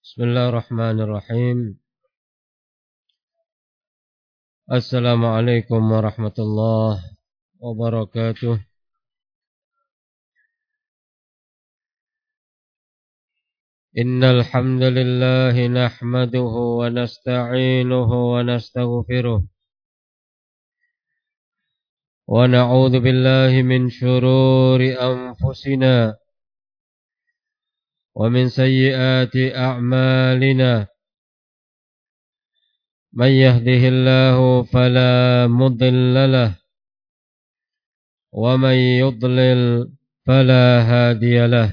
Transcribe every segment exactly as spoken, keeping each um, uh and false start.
Bismillahirrahmanirrahim. Assalamualaikum warahmatullahi wabarakatuh. Innal hamdalillah nahmaduhu wa nasta'inuhu wa nastaghfiruh. Wa na'udzu billahi min shururi anfusina wa min sayyiati a'malina. Man yahdihillahu fala mudilla lahu wa man yudlil fala hadiya lahu.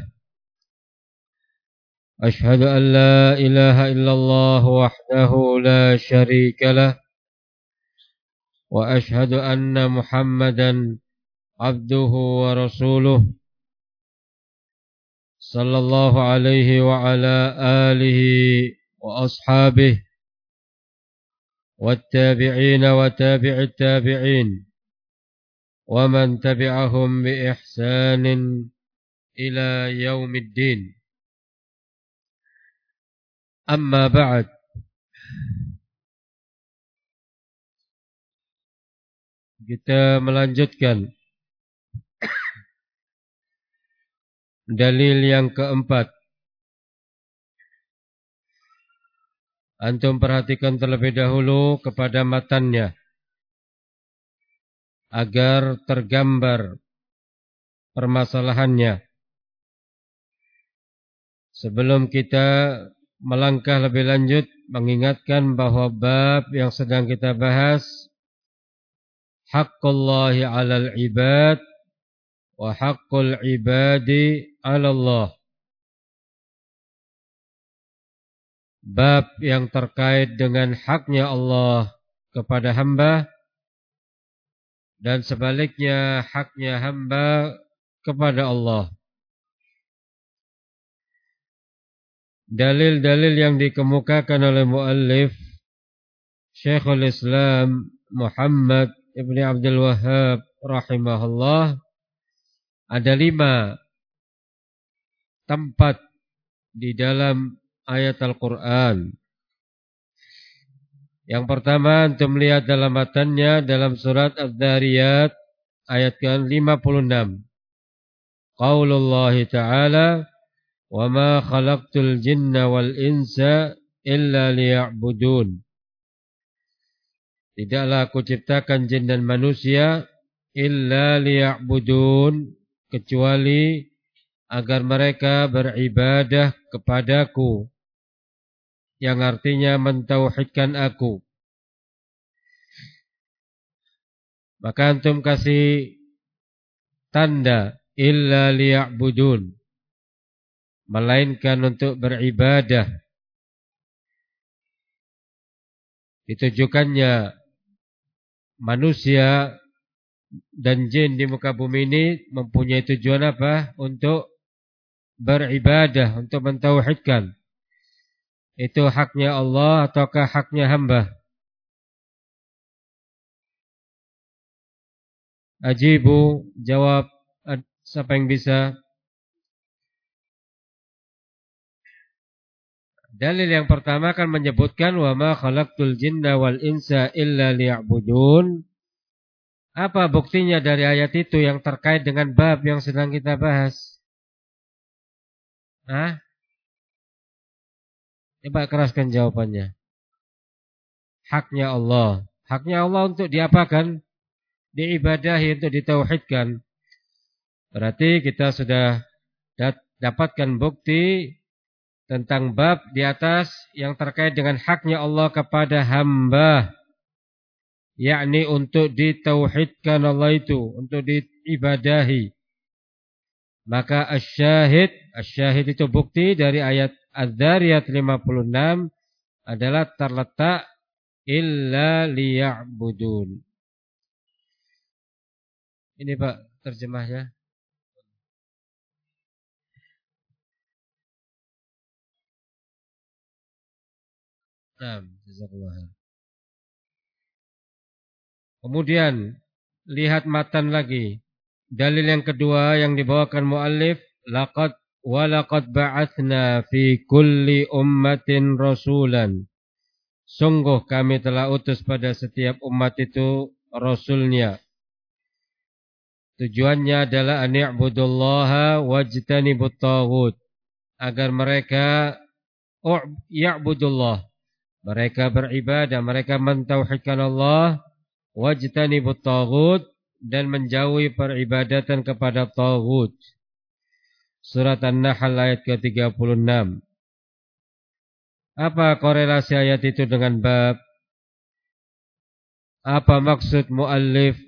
Ashhadu an la ilaha illallah wahdahu la syarika lah wa ashhadu anna Muhammadan abduhu wa rasuluh sallallahu alaihi wa ala alihi wa ashabihi والتابعين وتابع التابعين ومن تبعهم بإحسان إلى يوم الدين. أما بعد. Kita melanjutkan dalil yang keempat. Antum perhatikan terlebih dahulu kepada matannya agar tergambar permasalahannya. Sebelum kita melangkah lebih lanjut, mengingatkan bahwa bab yang sedang kita bahas haqqullahi 'alal ibad wa haqqul ibadi 'ala Allah. Bab yang terkait dengan haknya Allah kepada hamba dan sebaliknya haknya hamba kepada Allah. Dalil-dalil yang dikemukakan oleh muallif Syekhul Islam Muhammad Ibn Abdul Wahhab rahimahullah, ada lima tempat di dalam ayat Al-Quran. Yang pertama, antum lihat dalam matannya dalam surat Adz-Dzariyat ayat ke lima puluh enam. Qaulullah Ta'ala, "Wa ma khalaqtul jinna wal insa illa liya'budun." Tidaklah aku ciptakan jin dan manusia illa liya'budun, kecuali agar mereka beribadah kepadaku, yang artinya mentauhidkan aku. Maka antum kasih tanda illa liya'budun, melainkan untuk beribadah. Ditujukannya manusia dan jin di muka bumi ini mempunyai tujuan apa? Untuk beribadah, untuk mentauhidkan. Itu haknya Allah ataukah haknya hamba? Ajibu, jawab. Siapa yang bisa? Dalil yang pertama akan menyebutkan wa ma khalaqtul jinna wal insa illa liya'budun. Apa buktinya dari ayat itu yang terkait dengan bab yang sedang kita bahas? Hah? Coba keraskan jawabannya. Haknya Allah. Haknya Allah untuk diapakan? Diibadahi, untuk ditauhidkan. Berarti kita sudah dapatkan bukti tentang bab di atas yang terkait dengan haknya Allah kepada hamba, yakni untuk ditauhidkan Allah itu, untuk diibadahi. Maka asyahid, asyahid itu bukti dari ayat Adz-Dzariyat lima puluh enam adalah terletak illa liya'budun. Ini Pak terjemahnya. Nah, jazakallah. Kemudian lihat matan lagi. Dalil yang kedua yang dibawakan muallif, laqad walaqad ba'atsna fi kulli ummatin rasulan. Sungguh kami telah utus pada setiap umat itu rasulnya. Tujuannya adalah an ya'budullaha wajtanibut taghut, agar mereka oh, ya'budullah, mereka beribadah, mereka mentauhidkan Allah, wajtanibut taghut, dan menjauhi peribadatan kepada taghut. Surat An-Nahl ayat ke tiga puluh enam. Apa korelasi ayat itu dengan bab? Apa maksud muallif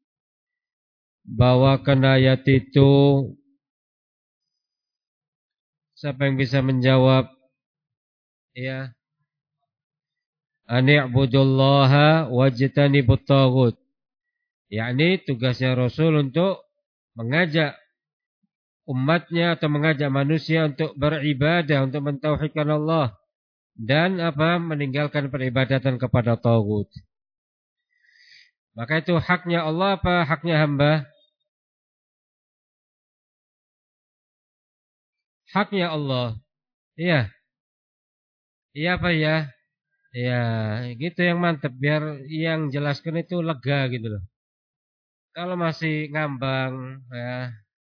bawakan ayat itu? Siapa yang bisa menjawab? Ya. An ya'budullaha wajtanibut taghut. Yakni tugasnya Rasul untuk mengajak umatnya atau mengajak manusia untuk beribadah, untuk mentauhidkan Allah dan apa? Meninggalkan peribadatan kepada taghut. Maka itu haknya Allah apa haknya hamba? Haknya Allah. Iya. Iya apa ya? Ya, gitu yang mantap biar yang jelaskan itu lega gitu loh. Kalau masih ngambang ya,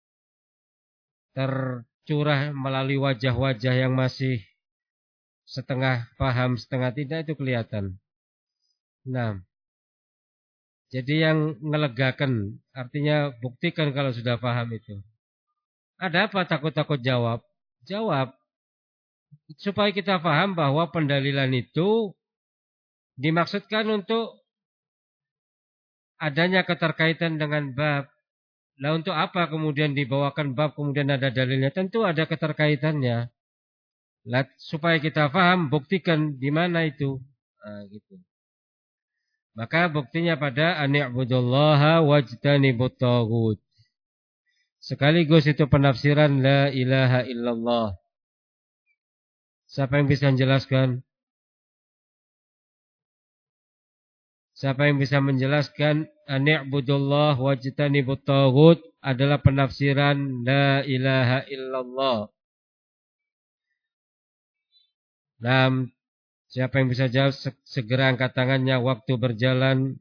tercurah melalui wajah-wajah yang masih setengah paham, setengah tidak, itu kelihatan. Nah, jadi yang ngelegakan artinya buktikan kalau sudah paham itu. Ada apa takut-takut jawab? Jawab. Supaya kita paham bahwa pendalilan itu dimaksudkan untuk adanya keterkaitan dengan bab. Nah, untuk apa kemudian dibawakan bab kemudian ada dalilnya? Tentu ada keterkaitannya. Nah, supaya kita paham, buktikan di mana itu. Nah, gitu. Maka buktinya pada an ya'budullaha wajtanibut taghut. Sekaligus itu penafsiran la ilaha illallah. Siapa yang bisa menjelaskan? Siapa yang bisa menjelaskan an ya'budullaha wajtanibut taghut adalah penafsiran la ilaha illallah. Nah, siapa yang bisa jawab segera angkat tangannya, waktu berjalan.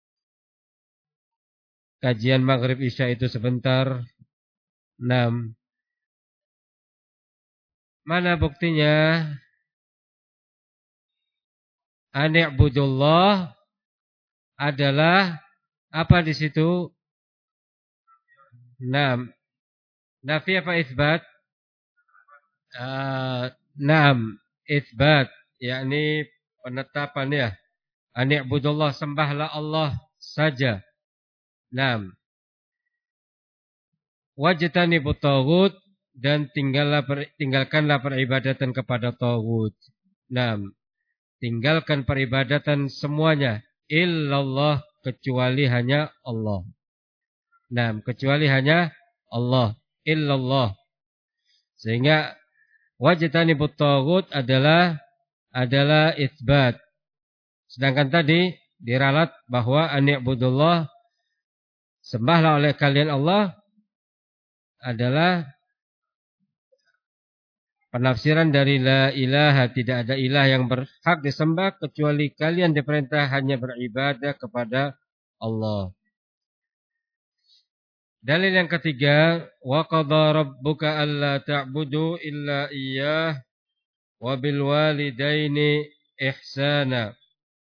Kajian Maghrib Isya itu sebentar. Enam. Mana buktinya? An ya'budullah adalah apa di situ? Enam. Nafi apa isbat? Uh, enam. Isbat, yakni penetapan ya. An ya'budullah, sembahlah Allah saja. Enam. Wajtanibut taghut, dan tinggallah tinggalkanlah peribadatan kepada taghut. Enam. Tinggalkan peribadatan semuanya, illallah, kecuali hanya Allah. Nah, kecuali hanya Allah, illallah. Sehingga wajtanibut taghut adalah adalah isbat. Sedangkan tadi diralat bahwa an ya'budullah, sembahlah oleh kalian Allah, adalah penafsiran dari la ilaha, tidak ada ilah yang berhak disembah kecuali kalian diperintah hanya beribadah kepada Allah. Dalil yang ketiga, wa qadha rabbuka alla ta'budu illa iyyah wa bil walidaini ihsana.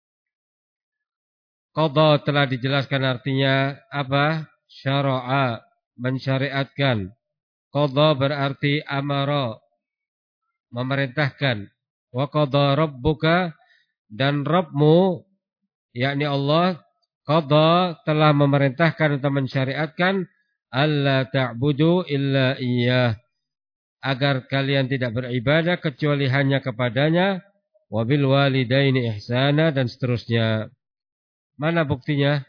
Qadha telah dijelaskan artinya apa? Syara'a, mensyariatkan. Qadha berarti amara, memerintahkan. Wa qadha rabbuka, dan Rabbmu yakni Allah, qadha telah memerintahkan atau mensyariatkan alla ta'budu illa iyyah, agar kalian tidak beribadah kecuali hanya kepadanya, wa bil walidaini ihsana, dan seterusnya. Mana buktinya?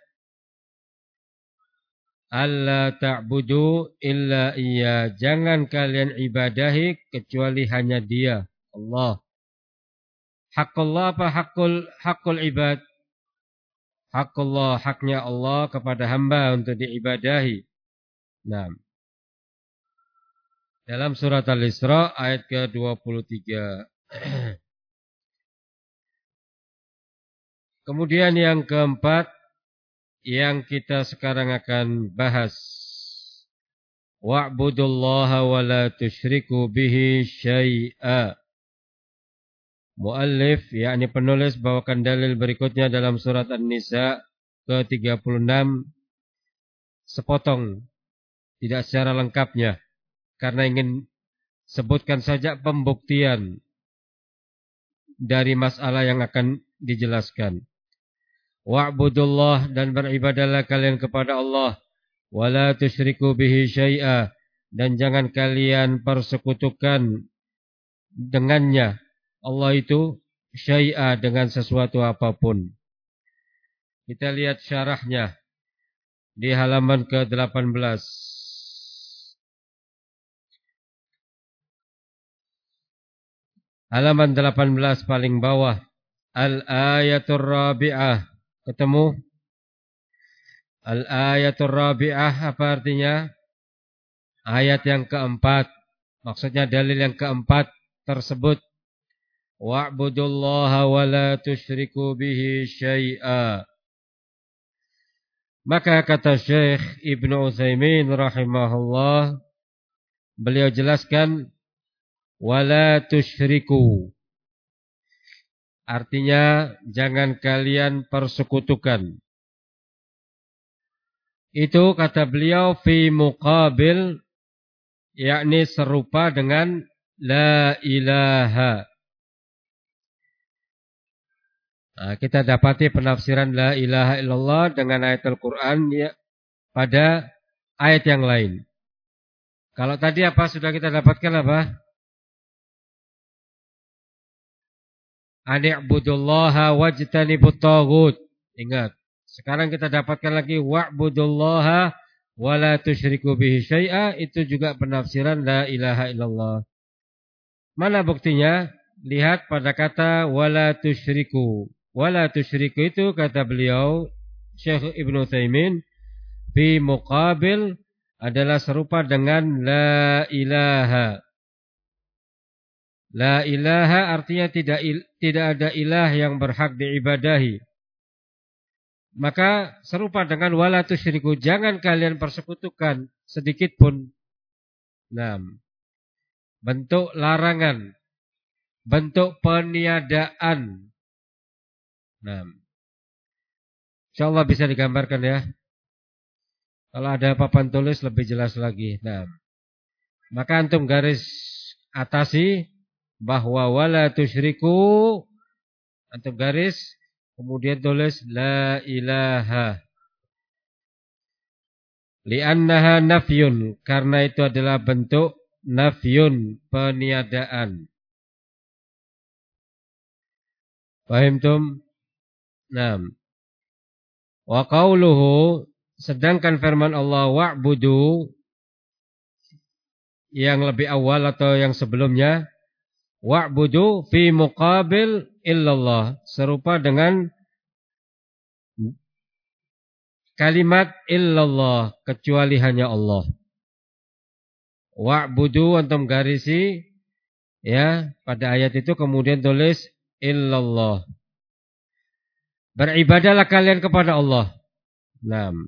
Alla ta'budu illa iyyah, jangan kalian ibadahi kecuali hanya Dia, Allah. Haqqullah apa hakul hakul ibad? Haqqullah, haknya Allah kepada hamba untuk diibadahi. Nah, dalam surat Al-Isra ayat ke dua puluh tiga. Kemudian yang keempat yang kita sekarang akan bahas, wa'budullaha wa la tusyriku bihi syai'a. Muallif, yakni penulis, bawakan dalil berikutnya dalam surat An-Nisa ke tiga puluh enam sepotong, tidak secara lengkapnya, karena ingin sebutkan saja pembuktian dari masalah yang akan dijelaskan. Wa'budullah, dan beribadahlah kalian kepada Allah, wala tusyriku bihi syai'a, dan jangan kalian persekutukan dengannya Allah itu syai'a, dengan sesuatu apapun. Kita lihat syarahnya di halaman ke delapan belas. Halaman delapan belas paling bawah. Al-ayatul rabi'ah. Ketemu? Al-ayatul rabi'ah apa artinya? Ayat yang keempat. Maksudnya dalil yang keempat tersebut. Wa'budullaha wa la tusyriku bihi syai'a. Maka kata Syekh Ibnu Utsaimin rahimahullah, beliau jelaskan wa la tusyriku. Artinya jangan kalian persekutukan. Itu kata beliau fi muqabil, yakni serupa dengan la ilaha. Nah, kita dapati penafsiran la ilaha illallah dengan ayat Al-Quran ya, pada ayat yang lain. Kalau tadi apa sudah kita dapatkan apa? Ani'budullaha wajtanibut taghut. Ingat, sekarang kita dapatkan lagi wa'budullaha wa la tusyriku bihi syai'a. Itu juga penafsiran la ilaha illallah. Mana buktinya? Lihat pada kata wa la tusyriku. Wa la tusyriku itu kata beliau Syekh Ibnu Utsaimin fi muqabil adalah serupa dengan la ilaha. La ilaha artinya tidak tidak ada ilah yang berhak diibadahi. Maka serupa dengan wala tusyriku, jangan kalian persekutukan sedikit pun. Nah, bentuk larangan, bentuk peniadaan. Nah, insyaallah bisa digambarkan ya. Kalau ada papan tulis lebih jelas lagi. Nah, maka antum garis atasi bahwa wala tusyriku, antum garis, kemudian tulis la ilaha. Li'annaha nafyun, karena itu adalah bentuk nafyun, peniadaan. Paham tum? Naam. Wa qauluhu, sedangkan firman Allah wa'budu yang lebih awal atau yang sebelumnya, wa'budu fi muqabil illallah, serupa dengan kalimat illallah, kecuali hanya Allah. Wa'budu antum garisi ya pada ayat itu, kemudian tulis illallah. Beribadahlah kalian kepada Allah. Naam.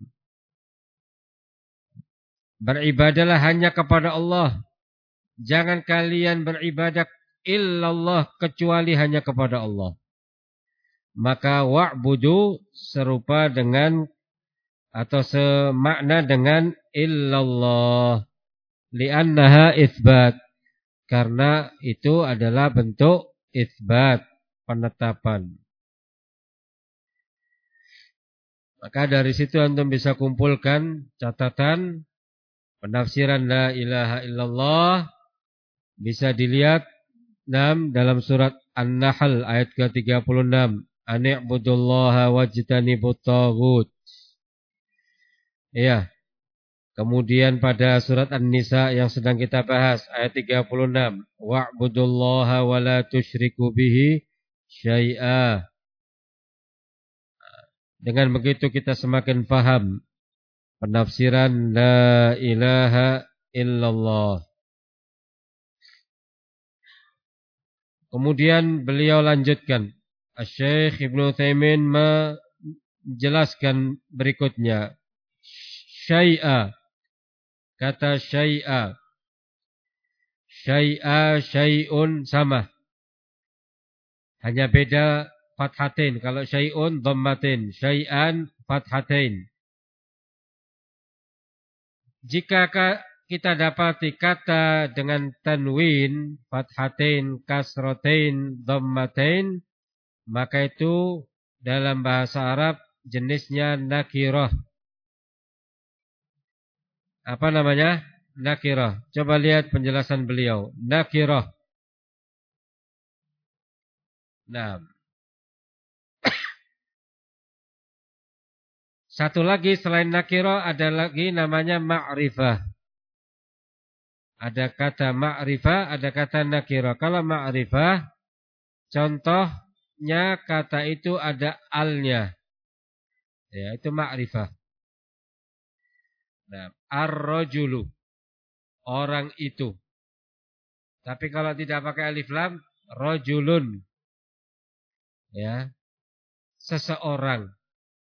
Beribadahlah hanya kepada Allah. Jangan kalian beribadah illallah, kecuali hanya kepada Allah. Maka wa'budu serupa dengan atau semakna dengan illallah. Li'annaha itsbat, karena itu adalah bentuk itsbat, penetapan. Maka dari situ antum bisa kumpulkan catatan penafsiran la ilaha illallah. Bisa dilihat enam dalam surat An-Nahl ayat ke tiga puluh enam. Ani'budullaha wajtanibut taghut. Iya. Kemudian pada surat An-Nisa yang sedang kita bahas ayat tiga puluh enam. Wa'budullaha wa la tusyriku bihi syai'a. Dengan begitu kita semakin paham penafsiran la ilaha illallah. Kemudian beliau lanjutkan. Asy-Syaikh Ibnu Utsaimin menjelaskan berikutnya. Syai'a, kata syai'a. Syai'a, syai'un sama. Hanya beda fathatain. Kalau syai'un dhammatain, syai'an fathatain. Jika kita dapati kata dengan tanwin, fathatain, kasratain, dhammatain, maka itu dalam bahasa Arab jenisnya nakirah. Apa namanya? Nakirah. Coba lihat penjelasan beliau. Nakirah. Nah. Satu lagi selain nakirah ada lagi namanya ma'rifah. Ada kata ma'rifah, ada kata nakirah. Kalau ma'rifah, contohnya kata itu ada alnya. Ya, itu ma'rifah. Nah, ar-rajulu, orang itu. Tapi kalau tidak pakai alif lam, rajulun. Ya. Seseorang.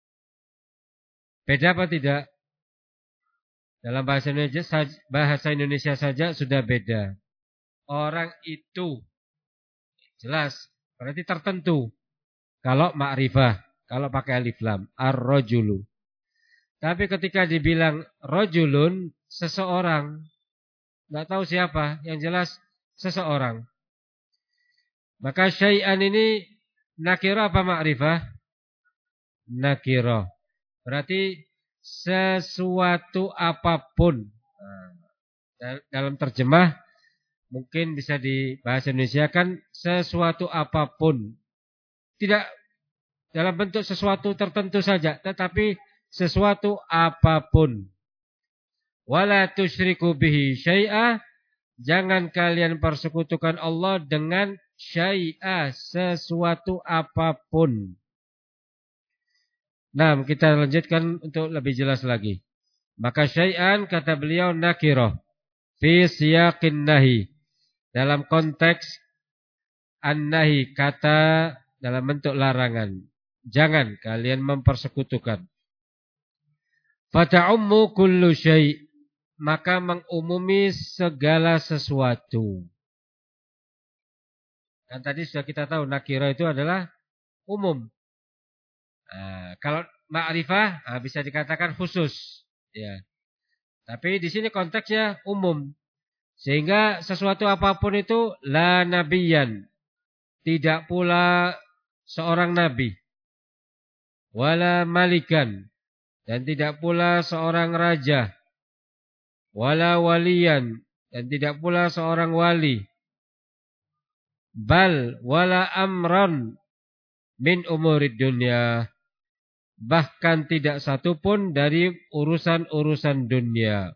Beda apa tidak? Dalam bahasa Indonesia, bahasa Indonesia saja sudah beda. Orang itu. Jelas. Berarti tertentu. Kalau ma'rifah. Kalau pakai alif lam. Ar-rajulu. Tapi ketika dibilang rajulun, seseorang. Tidak tahu siapa. Yang jelas seseorang. Maka syai'an ini nakirah apa ma'rifah? Nakirah. Berarti sesuatu apapun. Dalam terjemah mungkin bisa di bahasa Indonesia kan sesuatu apapun. Tidak dalam bentuk sesuatu tertentu saja, tetapi sesuatu apapun. Wala tusyriku bihi syai'a, jangan kalian persekutukan Allah dengan syai'a, sesuatu apapun. Nah, kita lanjutkan untuk lebih jelas lagi. Maka syai'an kata beliau nakirah fi siyaqin nahi, dalam konteks an-nahi, kata dalam bentuk larangan. Jangan kalian mempersekutukan. Fata'ummu kullu syai', maka mengumumi segala sesuatu. Kan tadi sudah kita tahu nakirah itu adalah umum. Nah, kalau ma'rifah nah, bisa dikatakan khusus, ya. Tapi di sini konteksnya umum, sehingga sesuatu apapun itu la nabiyan, tidak pula seorang nabi, wala malikan, dan tidak pula seorang raja, wala waliyan, dan tidak pula seorang wali, bal wala amran min umurid dunya, bahkan tidak satupun dari urusan-urusan dunia.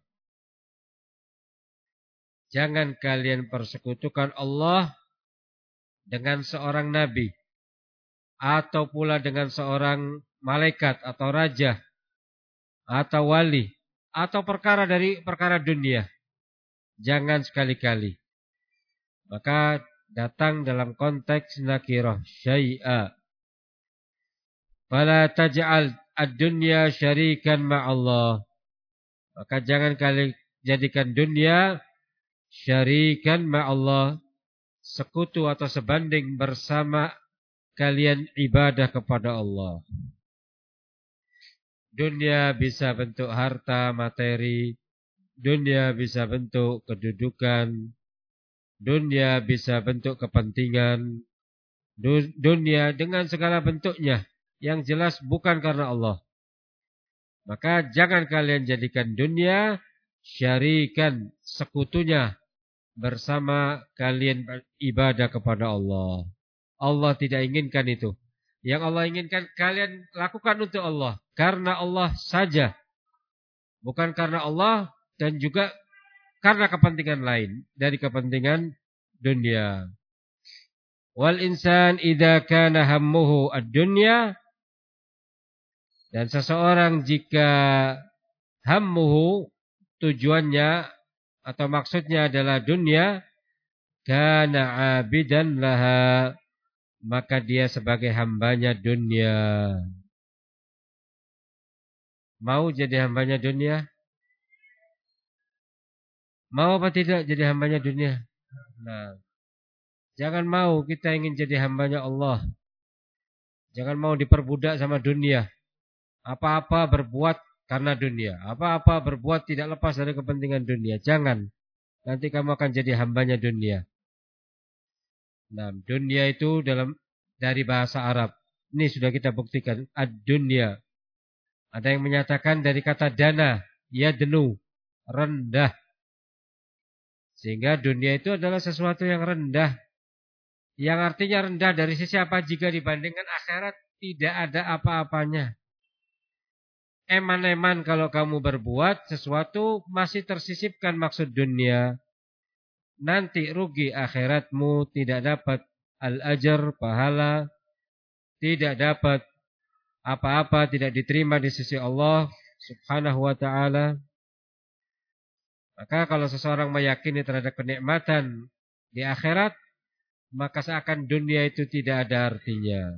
Jangan kalian persekutukan Allah dengan seorang nabi, atau pula dengan seorang malaikat atau raja atau wali, atau perkara dari perkara dunia. Jangan sekali-kali. Maka datang dalam konteks nakirah syai'a. Fala taj'al ad-dunya syarikan ma'allah. Maka jangan kalian jadikan dunia syarikan ma'allah, sekutu atau sebanding bersama kalian ibadah kepada Allah. Dunia bisa bentuk harta, materi. Dunia bisa bentuk kedudukan. Dunia bisa bentuk kepentingan. Dunia dengan segala bentuknya. Yang jelas bukan karena Allah. Maka jangan kalian jadikan dunia syarikan, sekutunya bersama kalian ibadah kepada Allah. Allah tidak inginkan itu. Yang Allah inginkan kalian lakukan untuk Allah, karena Allah saja. Bukan karena Allah dan juga karena kepentingan lain dari kepentingan dunia. Wal insan idza kana hammuhu ad-dunya, dan seseorang jika hammuhu, tujuannya atau maksudnya adalah dunia, kana 'abidan laha, maka dia sebagai hambanya dunia. Mau jadi hambanya dunia? Mau apa tidak jadi hambanya dunia? Nah, jangan mau kita ingin jadi hambanya Allah. Jangan mau diperbudak sama dunia. Apa-apa berbuat karena dunia. Apa-apa berbuat tidak lepas dari kepentingan dunia. Jangan. Nanti kamu akan jadi hambanya dunia. Nah, dunia itu dalam dari bahasa Arab. Ini sudah kita buktikan. Ad-dunya. Ada yang menyatakan dari kata dana. Yadnu. Rendah. Sehingga dunia itu adalah sesuatu yang rendah. Yang artinya rendah dari sisi apa? Jika dibandingkan akhirat, tidak ada apa-apanya. Eman-eman kalau kamu berbuat sesuatu masih tersisipkan maksud dunia. Nanti rugi akhiratmu, tidak dapat al-ajar, pahala, tidak dapat apa-apa, tidak diterima di sisi Allah subhanahu wa ta'ala. Maka kalau seseorang meyakini terhadap kenikmatan di akhirat, maka seakan dunia itu tidak ada artinya.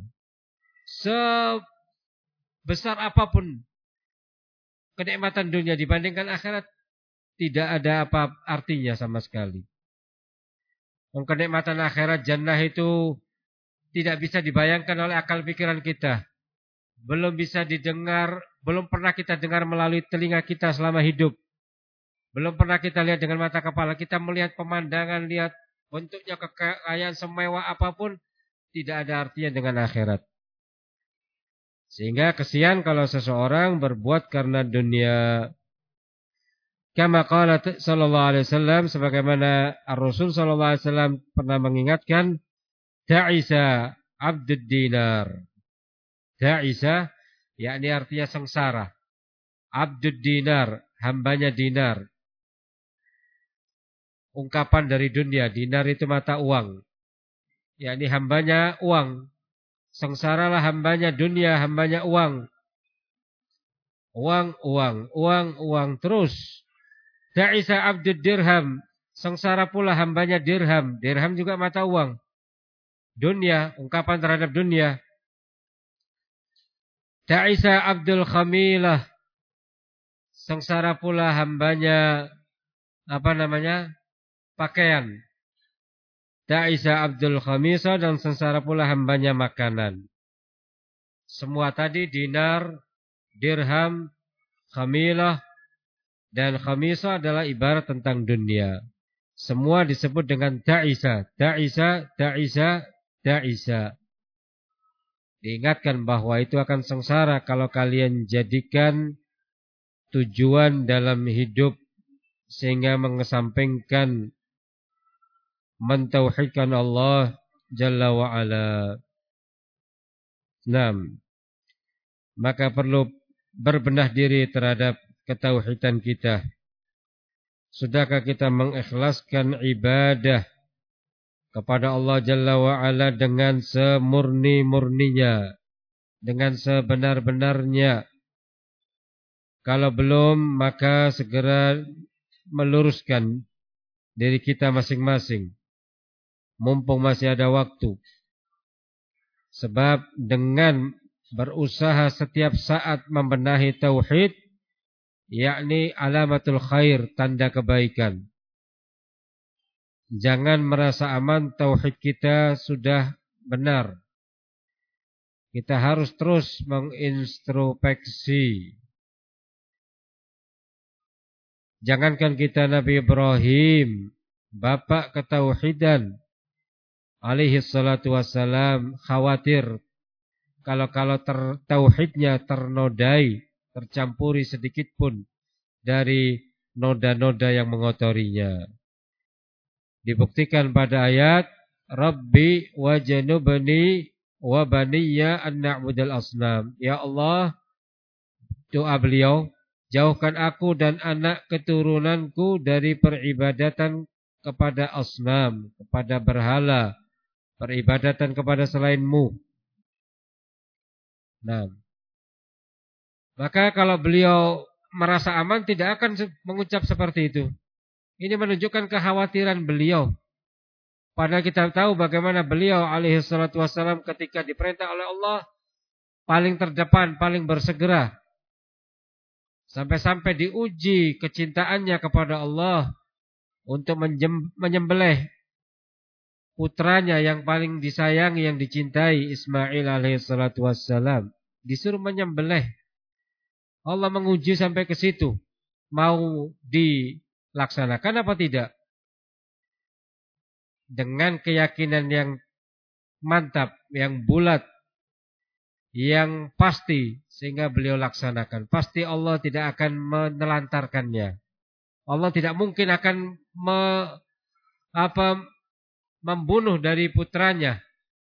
Sebesar apapun kenikmatan dunia dibandingkan akhirat, tidak ada apa artinya sama sekali. Kenikmatan akhirat jannah itu tidak bisa dibayangkan oleh akal pikiran kita. Belum bisa didengar, belum pernah kita dengar melalui telinga kita selama hidup. Belum pernah kita lihat dengan mata kepala kita, melihat pemandangan, lihat bentuknya, kekayaan semewah apapun, tidak ada artinya dengan akhirat. Sehingga kesian kalau seseorang berbuat karena dunia. Kama qala sallallahu alaihi wasallam, sebagaimana Ar-Rasul sallallahu alaihi wasallam pernah mengingatkan, ta'isa abdud dinar. Ta'isa yakni artinya sengsara. Abdud dinar, hambanya dinar. Ungkapan dari dunia, dinar itu mata uang. Yakni hambanya uang. Sengsaralah hambanya dunia, hambanya uang. Uang, uang, uang, uang terus. Ta'isa abdud dirham, sengsara pula hambanya dirham. Dirham juga mata uang. Dunia, ungkapan terhadap dunia. Ta'isa abdul khamilah, sengsara pula hambanya apa namanya? Pakaian. Ta'isa abdul khamisah, dan sengsara pula hambanya makanan. Semua tadi dinar, dirham, khamilah, dan khamisah adalah ibarat tentang dunia. Semua disebut dengan ta'isa, ta'isa, ta'isa, ta'isa. Diingatkan bahwa itu akan sengsara kalau kalian jadikan tujuan dalam hidup sehingga mengesampingkan mentauhidkan Allah Jalla wa'ala. Naam. Maka perlu berbenah diri terhadap ketauhidan kita. Sudahkah kita mengikhlaskan ibadah kepada Allah Jalla wa'ala dengan semurni-murninya, dengan sebenar-benarnya? Kalau belum, maka segera meluruskan diri kita masing-masing, mumpung masih ada waktu. Sebab dengan berusaha setiap saat membenahi tauhid, yakni alamatul khair, tanda kebaikan. Jangan merasa aman tauhid kita sudah benar. Kita harus terus mengintrospeksi. Jangankan kita Nabi Ibrahim, bapak ketauhidan, alaihi salatu wassalam, khawatir kalau-kalau ter, tauhidnya ternodai, tercampuri sedikit pun dari noda-noda yang mengotorinya. Dibuktikan pada ayat, Rabbi wajanubni wa baniya an na'budal asnam. Ya Allah, doa beliau, jauhkan aku dan anak keturunanku dari peribadatan kepada asnam, kepada berhala, peribadatan kepada selainmu. Nah, maka kalau beliau merasa aman, tidak akan mengucap seperti itu. Ini menunjukkan kekhawatiran beliau. Padahal kita tahu bagaimana beliau alaihi salatu wassalam ketika diperintah oleh Allah paling terdepan, paling bersegera. Sampai-sampai diuji kecintaannya kepada Allah untuk menyembelih putranya yang paling disayangi, yang dicintai, Ismail alaihi salatu wassalam. Disuruh menyembelih. Allah menguji sampai ke situ. Mau dilaksanakan apa tidak? Dengan keyakinan yang mantap, yang bulat, yang pasti, sehingga beliau laksanakan. Pasti Allah tidak akan menelantarkannya. Allah tidak mungkin akan me, apa, membunuh dari putranya.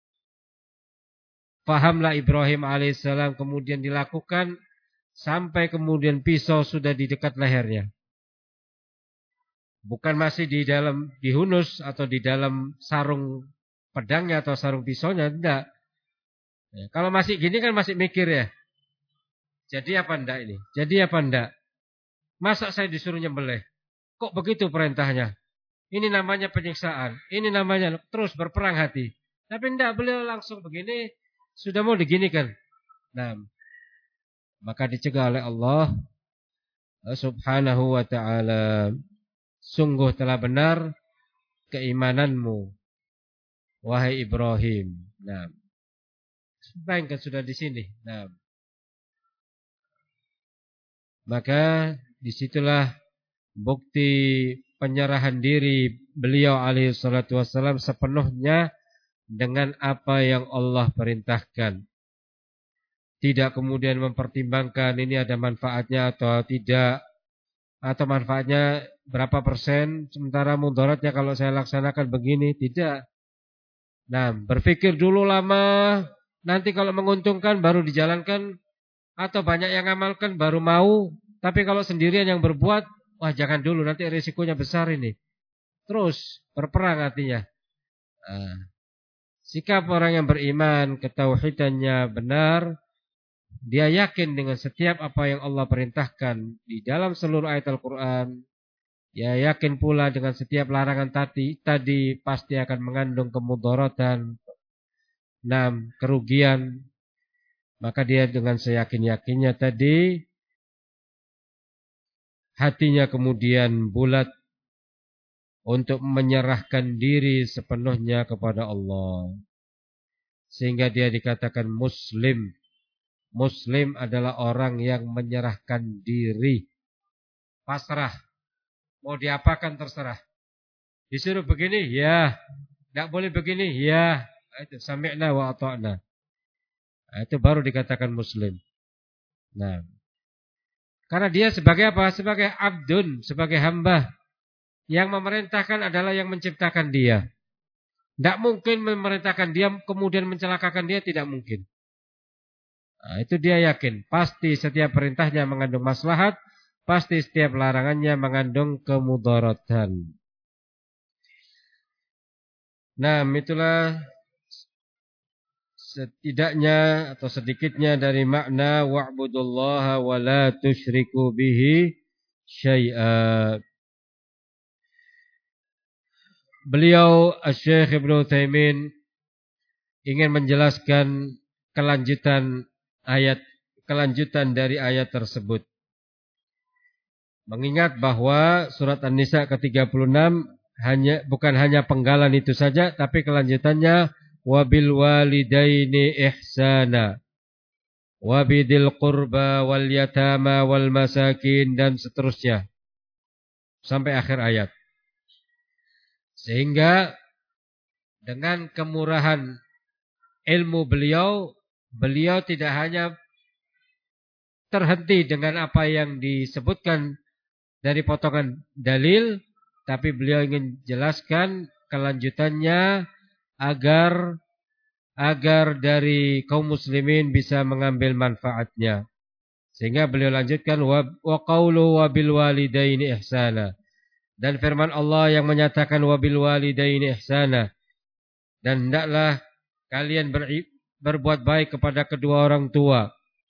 Fahamlah Ibrahim alaihissalam, kemudian dilakukan sampai kemudian pisau sudah di dekat lehernya. Bukan masih di dalam dihunus atau di dalam sarung pedangnya atau sarung pisaunya, tidak. Ya, kalau masih gini kan masih mikir ya. Jadi apa enggak ini? Jadi apa enggak? Masa saya disuruh nyembelih? Kok begitu perintahnya? Ini namanya penyiksaan. Ini namanya terus berperang hati. Tapi enggak, beliau langsung begini, sudah mau diginikan. Nah, maka dicegah oleh Allah Subhanahu wa ta'ala. Sungguh telah benar keimananmu, wahai Ibrahim. Nah, bayangkan sudah di sini. Nah, maka disitulah bukti penyerahan diri beliau alaihi salatu wassalam sepenuhnya dengan apa yang Allah perintahkan. Tidak kemudian mempertimbangkan ini ada manfaatnya atau tidak, atau manfaatnya berapa persen, sementara mudaratnya kalau saya laksanakan begini, tidak. Nah, berpikir dulu lama, nanti kalau menguntungkan baru dijalankan, atau banyak yang amalkan baru mau, tapi kalau sendirian yang berbuat, wah jangan dulu, nanti risikonya besar ini. Terus berperang artinya. Nah, sikap orang yang beriman, ketauhidannya benar, dia yakin dengan setiap apa yang Allah perintahkan di dalam seluruh ayat Al-Quran. Ya, yakin pula dengan setiap larangan tadi, tadi pasti akan mengandung kemudaratan, enam, kerugian. Maka dia dengan seyakin-yakinnya tadi, hatinya kemudian bulat untuk menyerahkan diri sepenuhnya kepada Allah. Sehingga dia dikatakan Muslim. Muslim adalah orang yang menyerahkan diri, pasrah. Mau diapakan terserah. Disuruh begini, ya. Tidak boleh begini, ya. Itu sami'na wa ata'na. Itu baru dikatakan Muslim. Nah, karena dia sebagai apa? Sebagai abdun, sebagai hamba. Yang memerintahkan adalah yang menciptakan dia. Tidak mungkin memerintahkan dia kemudian mencelakakan dia, tidak mungkin. Nah, itu dia yakin. Pasti setiap perintahnya mengandung maslahat. Pasti setiap larangannya mengandung kemudaratan. Nah, itulah setidaknya atau sedikitnya dari makna wa'budullaha wa la tusyriku bihi syai'a. Beliau Asy-Syaikh Ibnu Utsaimin ingin menjelaskan kelanjutan ayat, kelanjutan dari ayat tersebut. Mengingat bahwa surat An-Nisa ke tiga puluh enam hanya bukan hanya penggalan itu saja, tapi kelanjutannya wabil walidaini ihsana wabidil qurba wal yatama wal masakin dan seterusnya sampai akhir ayat. Sehingga dengan kemurahan ilmu beliau, beliau tidak hanya terhenti dengan apa yang disebutkan dari potongan dalil, tapi beliau ingin jelaskan kelanjutannya agar agar dari kaum muslimin bisa mengambil manfaatnya. Sehingga beliau lanjutkan wa qaulu wabil walidaini ihsana. Dan firman Allah yang menyatakan wabil walidaini ihsana. Dan hendaklah kalian ber, berbuat baik kepada kedua orang tua.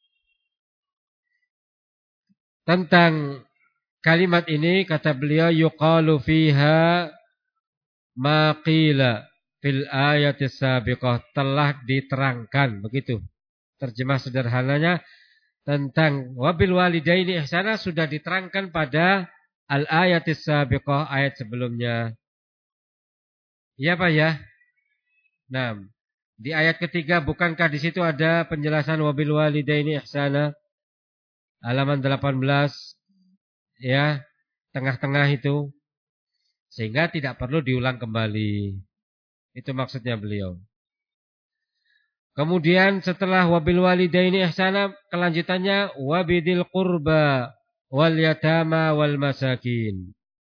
Tentang kalimat ini kata beliau yuqalu fiha ma qila fil ayatis sabiqah, telah diterangkan, begitu. Terjemah sederhananya tentang wabil walidaini ihsana sudah diterangkan pada al ayatis sabiqah, ayat sebelumnya. Iya Pak ya? Nah, di ayat ketiga bukankah di situ ada penjelasan wabil walidaini ihsana? Halaman delapan belas ya, tengah-tengah itu. Sehingga tidak perlu diulang kembali. Itu maksudnya beliau. Kemudian setelah wabil walidaini ihsana, kelanjutannya wabidil qurba wal yatama wal masakin.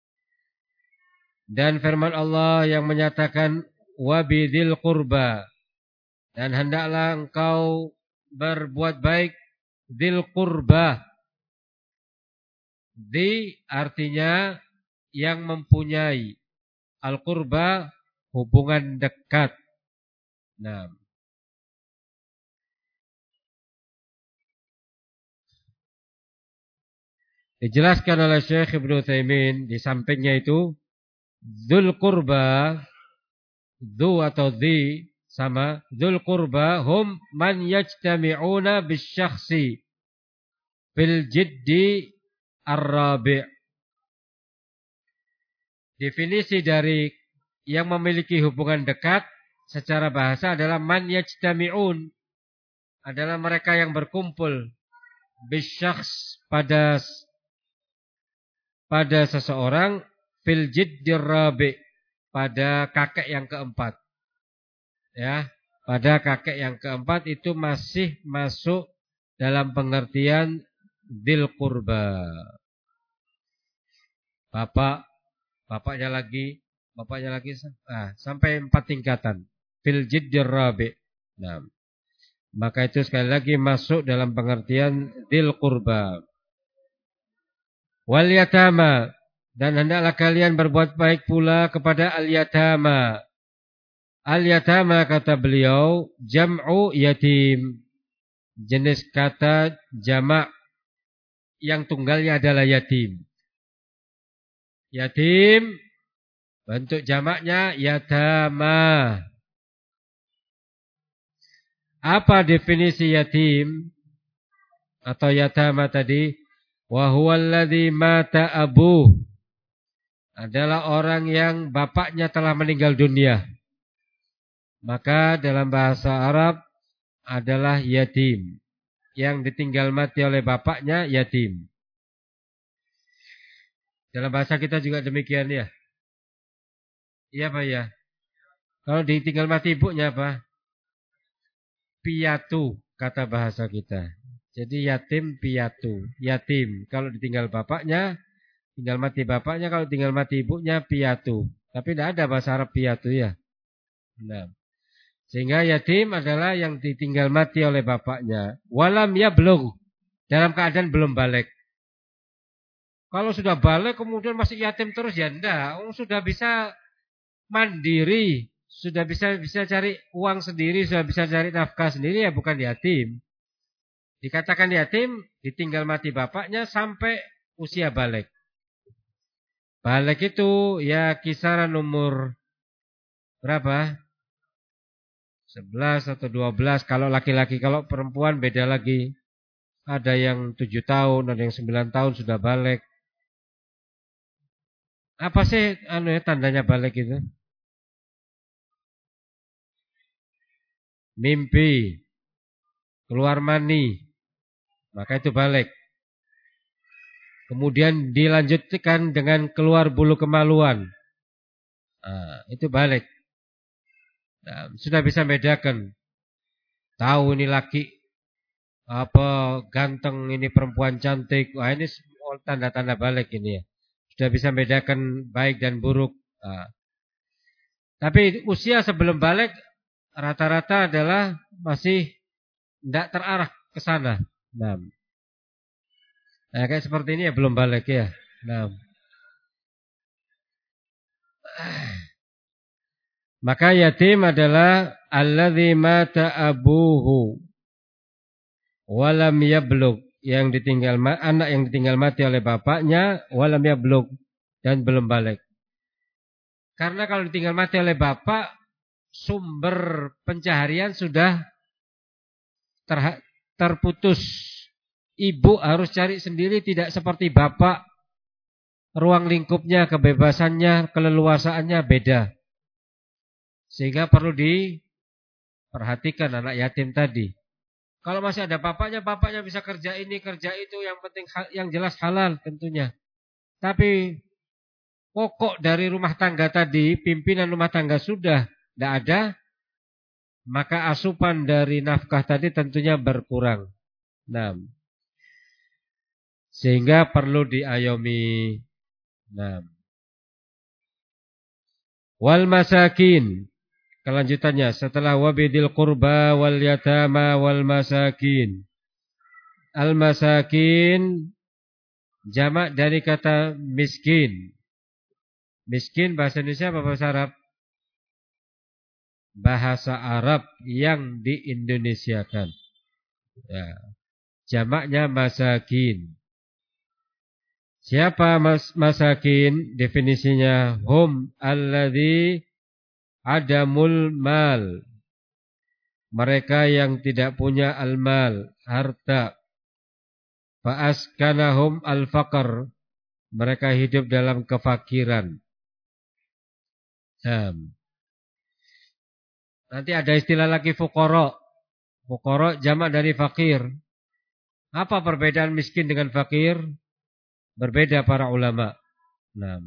Dan firman Allah yang menyatakan wabidil qurba, dan hendaklah engkau berbuat baik dil qurba. Di artinya yang mempunyai, al qurba hubungan dekat. Nah, dijelaskan oleh Syekh Ibnu Utsaimin di sampingnya itu dzul qurba, dzu atau dzi sama, dzul qurba hum man yajtami'una bisyakhsi fil jiddi ar-rabi'. Definisi dari yang memiliki hubungan dekat secara bahasa adalah man yajtami'un, adalah mereka yang berkumpul bisyakhs pada pada seseorang fil jiddir rabi', pada kakek yang keempat. Ya, pada kakek yang keempat itu masih masuk dalam pengertian dzil qurba. Bapak, bapaknya lagi, bapaknya lagi ah, sampai empat tingkatan. Fil jiddir rabi'. Nah, maka itu sekali lagi masuk dalam pengertian dzil qurba. Wal yatama, dan hendaklah kalian berbuat baik pula kepada al-yatama. Al-yatama kata beliau jam'u yatim, jenis kata jamak yang tunggalnya adalah yatim. Yatim bentuk jamaknya yatama. Apa definisi yatim atau yatama tadi? Wa huwallazi mata abuh, adalah orang yang bapaknya telah meninggal dunia. Maka dalam bahasa Arab adalah yatim, yang ditinggal mati oleh bapaknya yatim. Dalam bahasa kita juga demikian ya. Iya Pak ya. Kalau ditinggal mati ibunya apa? Piatu kata bahasa kita. Jadi yatim piatu, yatim. Kalau ditinggal bapaknya, tinggal mati bapaknya. Kalau tinggal mati ibunya piatu. Tapi tidak ada bahasa Arab piatu ya. Nah, sehingga yatim adalah yang ditinggal mati oleh bapaknya. Walam yablugh, dalam keadaan belum balik. Kalau sudah balik kemudian masih yatim terus ya enggak. Oh, sudah bisa mandiri, sudah bisa bisa cari uang sendiri, sudah bisa cari nafkah sendiri, ya bukan yatim. Dikatakan yatim, ditinggal mati bapaknya sampai usia balik. Balik itu ya kisaran umur berapa? sebelas atau dua belas kalau laki-laki. Kalau perempuan beda lagi. Ada yang tujuh tahun, ada yang sembilan tahun sudah balik. Apa sih anu ya, tandanya balik itu? Mimpi, keluar mani, maka itu balik. Kemudian dilanjutkan dengan keluar bulu kemaluan, nah, itu balik. Nah, sudah bisa bedakan, tahu ini laki apa ganteng, ini perempuan cantik. Wah, ini tanda-tanda balik ini ya. Sudah bisa bedakan baik dan buruk. Nah, tapi usia sebelum balik rata-rata adalah masih tidak terarah ke sana. Nah, nah, kayak seperti ini ya belum balik ya. Nah, maka yatim adalah alladzi mata abuhu walam yablugh, yang ditinggal anak yang ditinggal mati oleh bapaknya walam yablugh, dan belum balik. Karena kalau ditinggal mati oleh bapak sumber pencaharian sudah ter, terputus. Ibu harus cari sendiri, tidak seperti bapak. Ruang lingkupnya, kebebasannya, keleluasaannya beda. Sehingga perlu diperhatikan anak yatim tadi. Kalau masih ada bapaknya, bapaknya bisa kerja ini, kerja itu, yang penting yang jelas halal tentunya. Tapi pokok dari rumah tangga tadi, pimpinan rumah tangga sudah tidak ada, maka asupan dari nafkah tadi tentunya berkurang. Nah, sehingga perlu diayomi. Nah, wal masakin. Kelanjutannya setelah wabidil qurba wal yatama wal masakin. Al masakin jamak dari kata miskin. Miskin bahasa Indonesia apa bahasa Arab? Bahasa Arab yang diindonesiakan. Ya. Jamaknya masakin. Siapa mas masakin? Definisinya hum alladzi adamul mal. Mereka yang tidak punya al-mal, harta. Fa'askanahum al-faqr. Mereka hidup dalam kefakiran. Hmm. Nanti ada istilah lagi fuqara. Fuqara jamak dari fakir. Apa perbedaan miskin dengan fakir? Berbeda para ulama. Nah.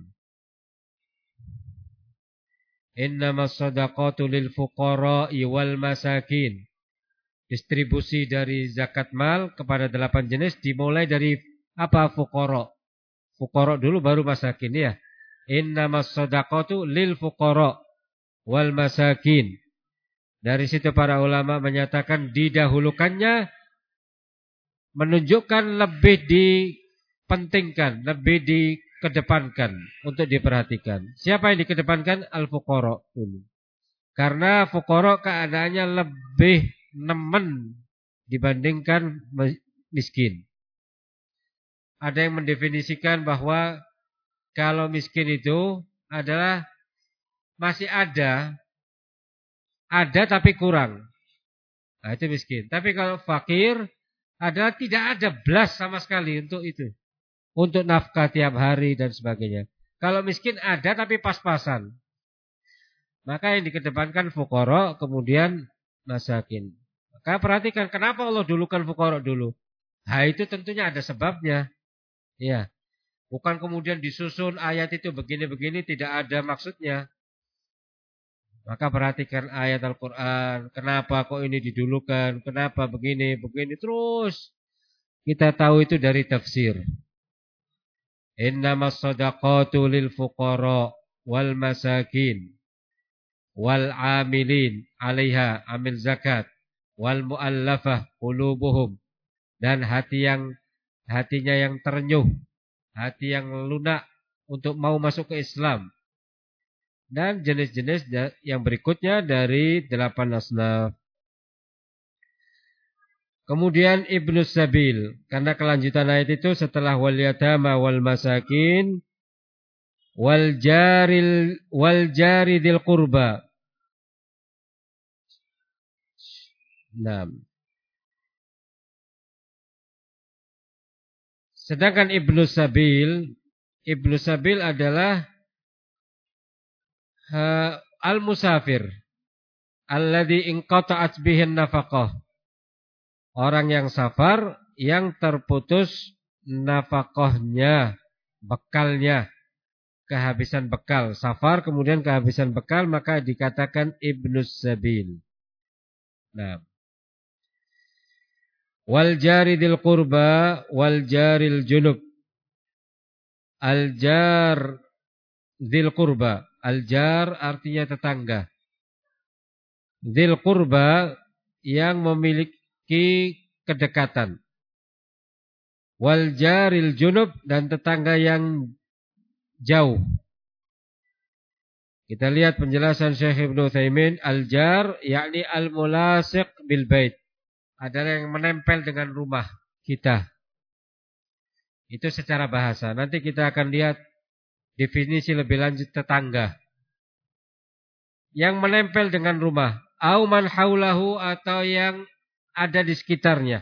Innamas shadaqatu lil fuqara'i wal masakin. Distribusi dari zakat mal kepada delapan jenis dimulai dari apa? Fuqara. Fuqara dulu baru masakin ya. Innamas shadaqatu lil fuqara' wal masakin. Dari situ para ulama menyatakan didahulukannya menunjukkan lebih dipentingkan, lebih dikedepankan untuk diperhatikan. Siapa yang dikedepankan? Al-fuqara dulu. Karena fuqara keadaannya lebih nemen dibandingkan miskin. Ada yang mendefinisikan bahwa kalau miskin itu adalah masih ada, ada tapi kurang. Nah, itu miskin. Tapi kalau fakir adalah tidak ada belas sama sekali untuk itu. Untuk nafkah tiap hari dan sebagainya. Kalau miskin ada tapi pas-pasan. Maka yang dikedepankan fuqara, kemudian masakin. Maka perhatikan kenapa Allah dulukan fuqara dulu. Nah, itu tentunya ada sebabnya. Ya. Bukan kemudian disusun ayat itu begini-begini, tidak ada maksudnya. Maka perhatikan ayat Al-Quran. Kenapa kok ini didulukan? Kenapa begini, begini. Terus kita tahu itu dari tafsir. Innamas shadaqatu lil fuqara wal masakin wal amilin 'alaiha, amil zakat, wal muallafah qulubuhum, dan hati yang hatinya yang terenyuh, hati yang lunak untuk mau masuk ke Islam. Dan jenis-jenis yang berikutnya dari delapan asnaf. Kemudian Ibnu Sabil, karena kelanjutan ayat itu setelah wal yatama wal masakin wal jaril wal jaridil qurba. enam. Sedangkan Ibnu Sabil, Ibnu Sabil adalah uh, al-musafir alladzi inqata'at bihin nafaqah. Orang yang safar yang terputus nafkahnya, bekalnya, kehabisan bekal. Safar kemudian kehabisan bekal, maka dikatakan Ibnus Sabil. Nah. Wal jaridil qurba wal jaril junub. Al jar dzil qurba. Al jar artinya tetangga. Dzil qurba yang memiliki kedekatan. Wal jaril junub, dan tetangga yang jauh. Kita lihat penjelasan Syekh Ibnu Utsaimin, al jar yakni al mulasiq bil bait. Adalah yang menempel dengan rumah kita. Itu secara bahasa. Nanti kita akan lihat definisi lebih lanjut tetangga. yang menempel dengan rumah, au man haulahu atau yang ada di sekitarnya.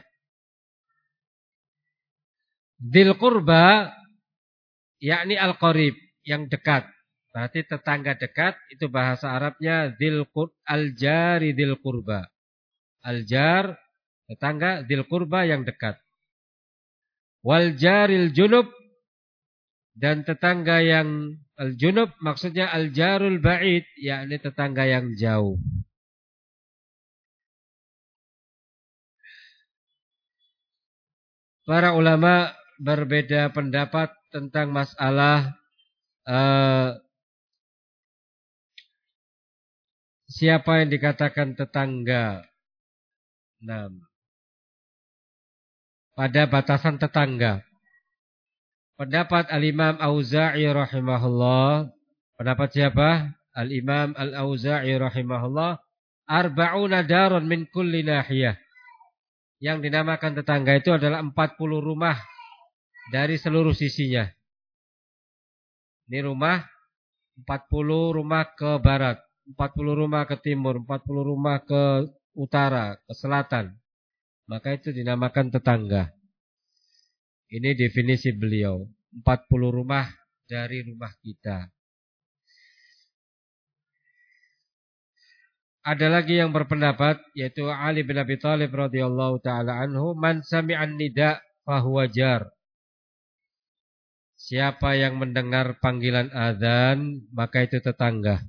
Dzil qurba yakni al-qarib, yang dekat. Berarti tetangga dekat itu bahasa Arabnya dzil al-jari dzil qurba. Al-jar tetangga, dzil qurba yang dekat. Wal jaril junub, dan tetangga yang al-junub maksudnya al-jarul ba'id, yakni tetangga yang jauh. Para ulama berbeda pendapat tentang masalah uh, siapa yang dikatakan tetangga. Nah, pada batasan tetangga. Pendapat Al-Imam Auza'i rahimahullah. Pendapat siapa? Al-Imam Al-Auza'i rahimahullah. Arba'una darun min kulli nahiyah. Yang dinamakan tetangga itu adalah empat puluh rumah dari seluruh sisinya. Ini rumah, empat puluh rumah ke barat, empat puluh rumah ke timur, empat puluh rumah ke utara, ke selatan. Maka itu dinamakan tetangga. Ini definisi beliau. empat puluh rumah dari rumah kita. Ada lagi yang berpendapat, yaitu Ali bin Abi Thalib radhiyallahu taala anhu, man sami'an nida fahuwa jar. Siapa yang mendengar panggilan azan, maka itu tetangga.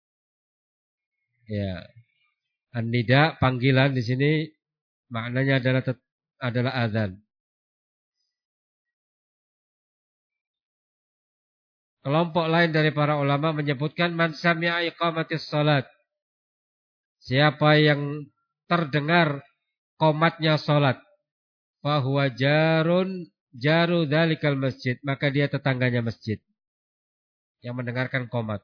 Ya. An-nida panggilan di sini maknanya adalah adalah azan. Kelompok lain dari para ulama menyebutkan man sami'a iqamatis salat. Siapa yang terdengar qomatnya salat, fa huwa jarun jaru dzalikal masjid, maka dia tetangganya masjid yang mendengarkan qomat.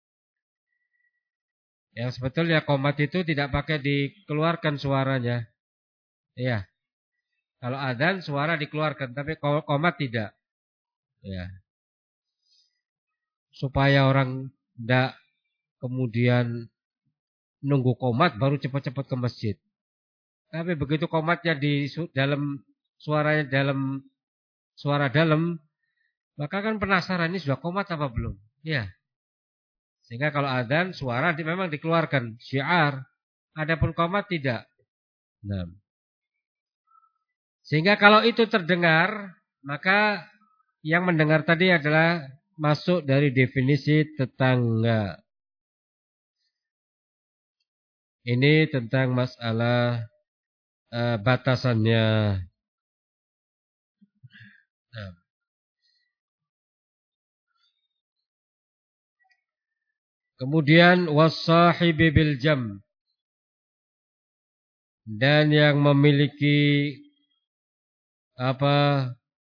Yang sebetulnya qomat itu tidak pakai dikeluarkan suaranya. Iya. Kalau adzan suara dikeluarkan, tapi qomat tidak. Ya. Supaya orang tidak kemudian nunggu qomat baru cepat-cepat ke masjid. Tapi begitu qomatnya di dalam suaranya dalam suara dalam, maka kan penasaran ini sudah qomat apa belum? Ya. Sehingga kalau adzan suara di, memang dikeluarkan syiar, adapun qomat tidak. Nah. Sehingga kalau itu terdengar, maka yang mendengar tadi adalah masuk dari definisi tetangga. Ini tentang masalah uh, batasannya. Nah. Kemudian wasahibi bil jam, dan yang memiliki apa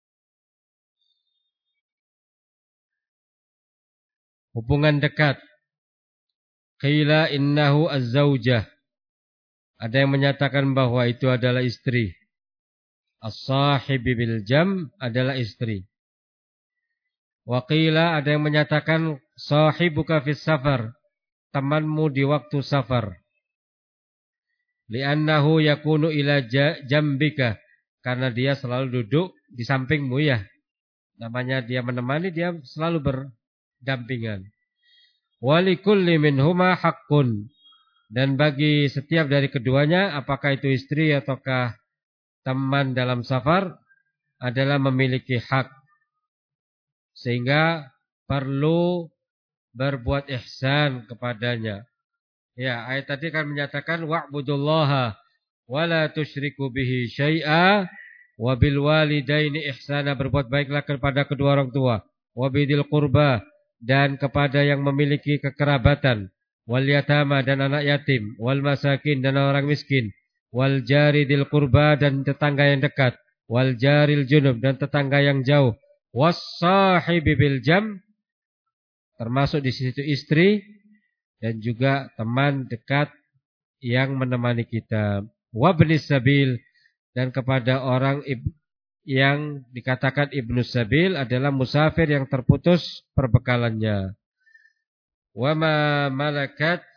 hubungan dekat. Qila innahu az-zaujah. Ada yang menyatakan bahwa itu adalah istri. As-sahibi bil jam adalah istri. Wa qila ada yang menyatakan sahibuka fis safar, temanmu di waktu safar. Li'annahu yakunu ila jambika, karena dia selalu duduk di sampingmu ya. Namanya dia menemani, dia selalu berdampingan. Walikulli minhuma haqqun, dan bagi setiap dari keduanya, apakah itu istri ataukah teman dalam safar, adalah memiliki hak. Sehingga perlu berbuat ihsan kepadanya. Ya, ayat tadi kan menyatakan wa'budullaha wa la tusyriku bihi syai'a wa bil walidaini ihsana, berbuat baiklah kepada kedua orang tua, wa bidil qurba, dan kepada yang memiliki kekerabatan, wal yatama, dan anak yatim, wal masakin, dan orang miskin, wal jari dil qurba, dan tetangga yang dekat, wal jaril junub, dan tetangga yang jauh, was sahibi bil jam, termasuk di situ istri dan juga teman dekat yang menemani kita, wa ibnis sabil, dan kepada orang yang dikatakan ibnu sabil adalah musafir yang terputus perbekalannya. Wa ma malakat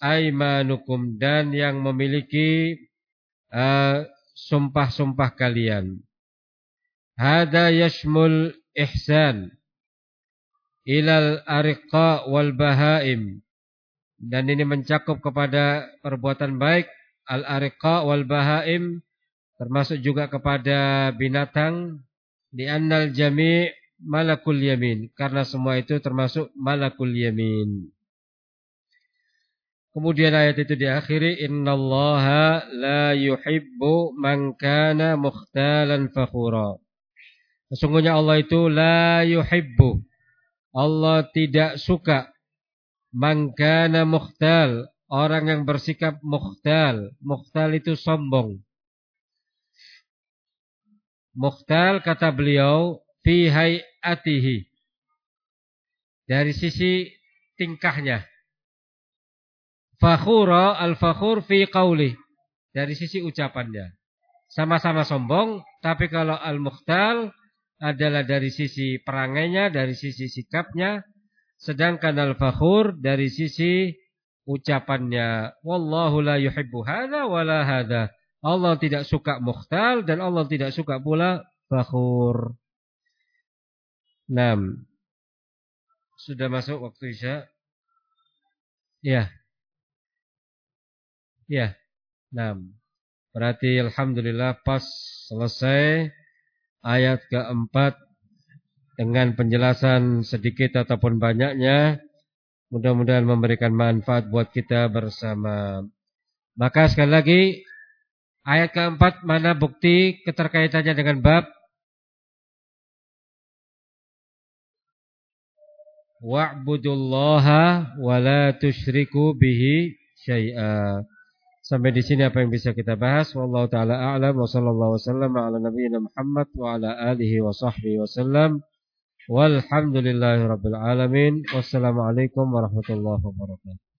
aimanukum, dan yang memiliki uh, sumpah-sumpah kalian. Hada yashmul ihsan ilal ariqa wal bahaim, dan ini mencakup kepada perbuatan baik al ariqa wal bahaim, termasuk juga kepada binatang. Di annal jami' malakul yamin, karena semua itu termasuk malakul yamin. Kemudian ayat itu diakhiri, innallaha la yuhibbu man kana mukhtalan fakhura. Sesungguhnya Allah itu la yuhibbu, Allah tidak suka, man kana mukhtal, orang yang bersikap mukhtal. Mukhtal itu sombong. Mukhtal kata beliau fi hayatihi, dari sisi tingkahnya. Fakhura, al-fakhur fi qauli, dari sisi ucapannya. Sama-sama sombong, tapi kalau al-mukhtal adalah dari sisi perangainya, dari sisi sikapnya, sedangkan al-fakhur dari sisi ucapannya. Wallahu la yuhibbu hadza wala hadza. Allah tidak suka mukhtal dan Allah tidak suka pula fakhur. enam. Sudah masuk waktu Isya? Ya. Ya. enam. Berarti alhamdulillah pas selesai ayat keempat dengan penjelasan sedikit ataupun banyaknya. Mudah-mudahan memberikan manfaat buat kita bersama. Maka sekali lagi, ayat keempat mana bukti keterkaitannya dengan bab? Wa'budullaha wa la tusyriku bihi syai'a. Sampai di sini apa yang bisa kita bahas. Wallahu taala a'lam wa sallallahu wasallam ala nabiyyina Muhammad wa ala alihi wa sahbihi wasallam. Walhamdulillahirabbil alamin. Wassalamualaikum warahmatullahi wabarakatuh.